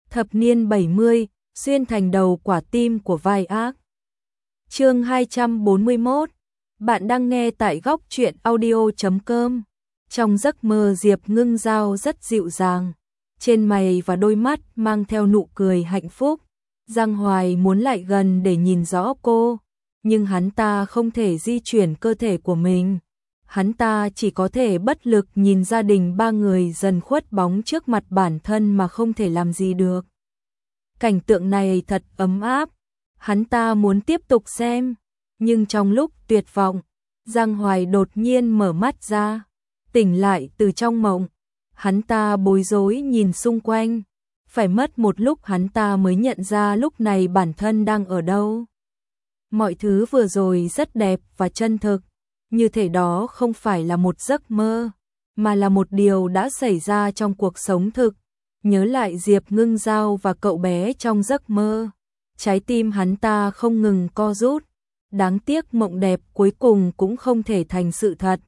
Thập niên 70, xuyên thành đầu quả tim của vai ác. Chương 241. Bạn đang nghe tại góc truyện audio.com. Trong giấc mơ Diệp Ngưng Giao rất dịu dàng, trên mày và đôi mắt mang theo nụ cười hạnh phúc. Giang Hoài muốn lại gần để nhìn rõ cô, nhưng hắn ta không thể di chuyển cơ thể của mình. Hắn ta chỉ có thể bất lực nhìn gia đình ba người dần khuất bóng trước mặt bản thân mà không thể làm gì được. Cảnh tượng này thật ấm áp, hắn ta muốn tiếp tục xem, nhưng trong lúc tuyệt vọng, Giang Hoài đột nhiên mở mắt ra, tỉnh lại từ trong mộng. Hắn ta bối rối nhìn xung quanh, phải mất một lúc hắn ta mới nhận ra lúc này bản thân đang ở đâu. Mọi thứ vừa rồi rất đẹp và chân thực, như thể đó không phải là một giấc mơ, mà là một điều đã xảy ra trong cuộc sống thực. Nhớ lại Diệp Ngưng Giao và cậu bé trong giấc mơ, trái tim hắn ta không ngừng co rút. Đáng tiếc mộng đẹp cuối cùng cũng không thể thành sự thật.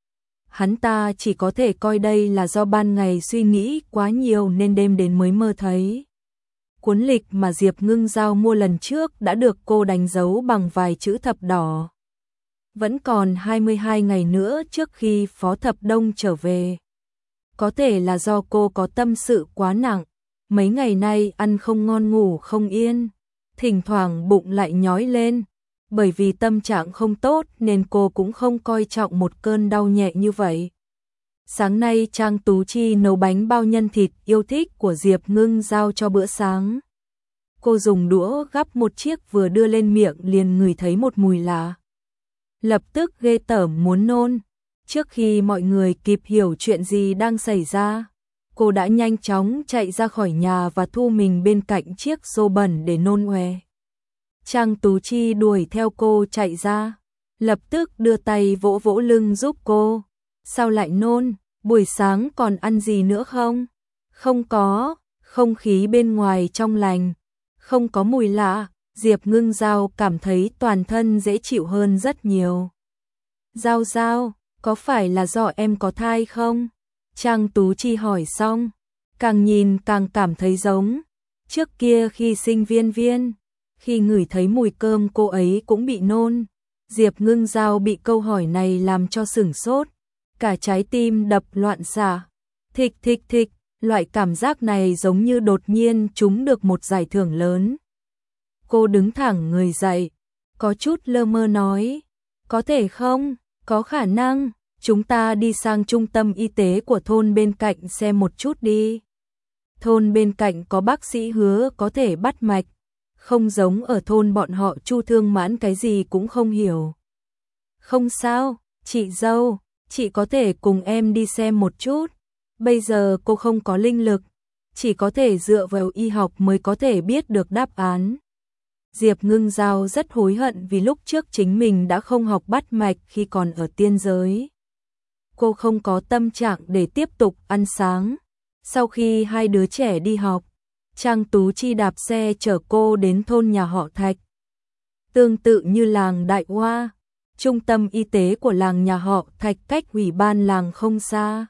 Hắn ta chỉ có thể coi đây là do ban ngày suy nghĩ quá nhiều nên đêm đến mới mơ thấy. Cuốn lịch mà Diệp Ngưng Giao mua lần trước đã được cô đánh dấu bằng vài chữ thập đỏ. Vẫn còn 22 ngày nữa trước khi Phó Thập Đông trở về. Có thể là do cô có tâm sự quá nặng, mấy ngày nay ăn không ngon ngủ không yên, thỉnh thoảng bụng lại nhói lên. Bởi vì tâm trạng không tốt nên cô cũng không coi trọng một cơn đau nhẹ như vậy. Sáng nay Trang Tú Chi nấu bánh bao nhân thịt yêu thích của Diệp Ngưng Giao cho bữa sáng. Cô dùng đũa gắp một chiếc vừa đưa lên miệng liền ngửi thấy một mùi lạ. Lập tức ghê tởm muốn nôn. Trước khi mọi người kịp hiểu chuyện gì đang xảy ra, cô đã nhanh chóng chạy ra khỏi nhà và thu mình bên cạnh chiếc xô bẩn để nôn ọe. Trang Tú Chi đuổi theo cô chạy ra, lập tức đưa tay vỗ vỗ lưng giúp cô. Sao lại nôn, buổi sáng còn ăn gì nữa không? Không có, không khí bên ngoài trong lành, không có mùi lạ. Diệp Ngưng Giao cảm thấy toàn thân dễ chịu hơn rất nhiều. Giao Giao, có phải là do em có thai không? Trang Tú Chi hỏi xong, càng nhìn càng cảm thấy giống. Trước kia khi sinh Viên Viên, khi ngửi thấy mùi cơm cô ấy cũng bị nôn. Diệp Ngưng Giao bị câu hỏi này làm cho sửng sốt, cả trái tim đập loạn xạ. Thịch thịch thịch, loại cảm giác này giống như đột nhiên trúng được một giải thưởng lớn. Cô đứng thẳng người dậy, có chút lơ mơ nói, có thể không, có khả năng, chúng ta đi sang trung tâm y tế của thôn bên cạnh xem một chút đi. Thôn bên cạnh có bác sĩ hứa có thể bắt mạch. Không giống ở thôn bọn họ Chu Thương Mãn cái gì cũng không hiểu. Không sao, chị dâu, chị có thể cùng em đi xem một chút. Bây giờ cô không có linh lực, chỉ có thể dựa vào y học mới có thể biết được đáp án. Diệp Ngưng Giao rất hối hận vì lúc trước chính mình đã không học bắt mạch khi còn ở tiên giới. Cô không có tâm trạng để tiếp tục ăn sáng. Sau khi hai đứa trẻ đi học, Trang Tú Chi đạp xe chở cô đến thôn nhà họ Thạch. Tương tự như làng Đại Hoa, trung tâm y tế của làng nhà họ Thạch cách ủy ban làng không xa.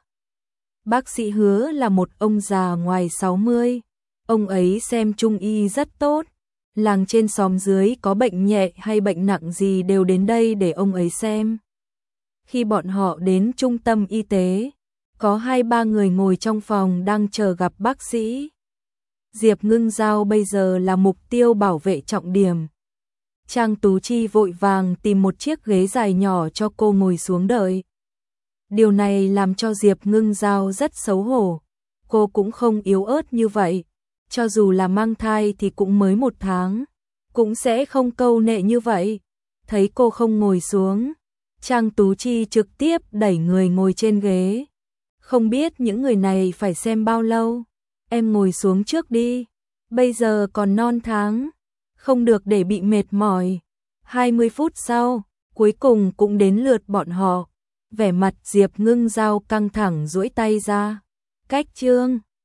Bác sĩ Hứa là một ông già ngoài 60, ông ấy xem trung y rất tốt. Làng trên xóm dưới có bệnh nhẹ hay bệnh nặng gì đều đến đây để ông ấy xem. Khi bọn họ đến trung tâm y tế, có 2-3 người ngồi trong phòng đang chờ gặp bác sĩ. Diệp Ngưng Giao bây giờ là mục tiêu bảo vệ trọng điểm. Trang Tú Chi vội vàng tìm một chiếc ghế dài nhỏ cho cô ngồi xuống đợi. Điều này làm cho Diệp Ngưng Giao rất xấu hổ. Cô cũng không yếu ớt như vậy. Cho dù là mang thai thì cũng mới 1 tháng, cũng sẽ không câu nệ như vậy. Thấy cô không ngồi xuống, Trang Tú Chi trực tiếp đẩy người ngồi trên ghế. Không biết những người này phải xem bao lâu. Em ngồi xuống trước đi, bây giờ còn non tháng, không được để bị mệt mỏi. 20 phút sau, cuối cùng cũng đến lượt bọn họ. Vẻ mặt Diệp Ngưng Giao căng thẳng duỗi tay ra. Cách chương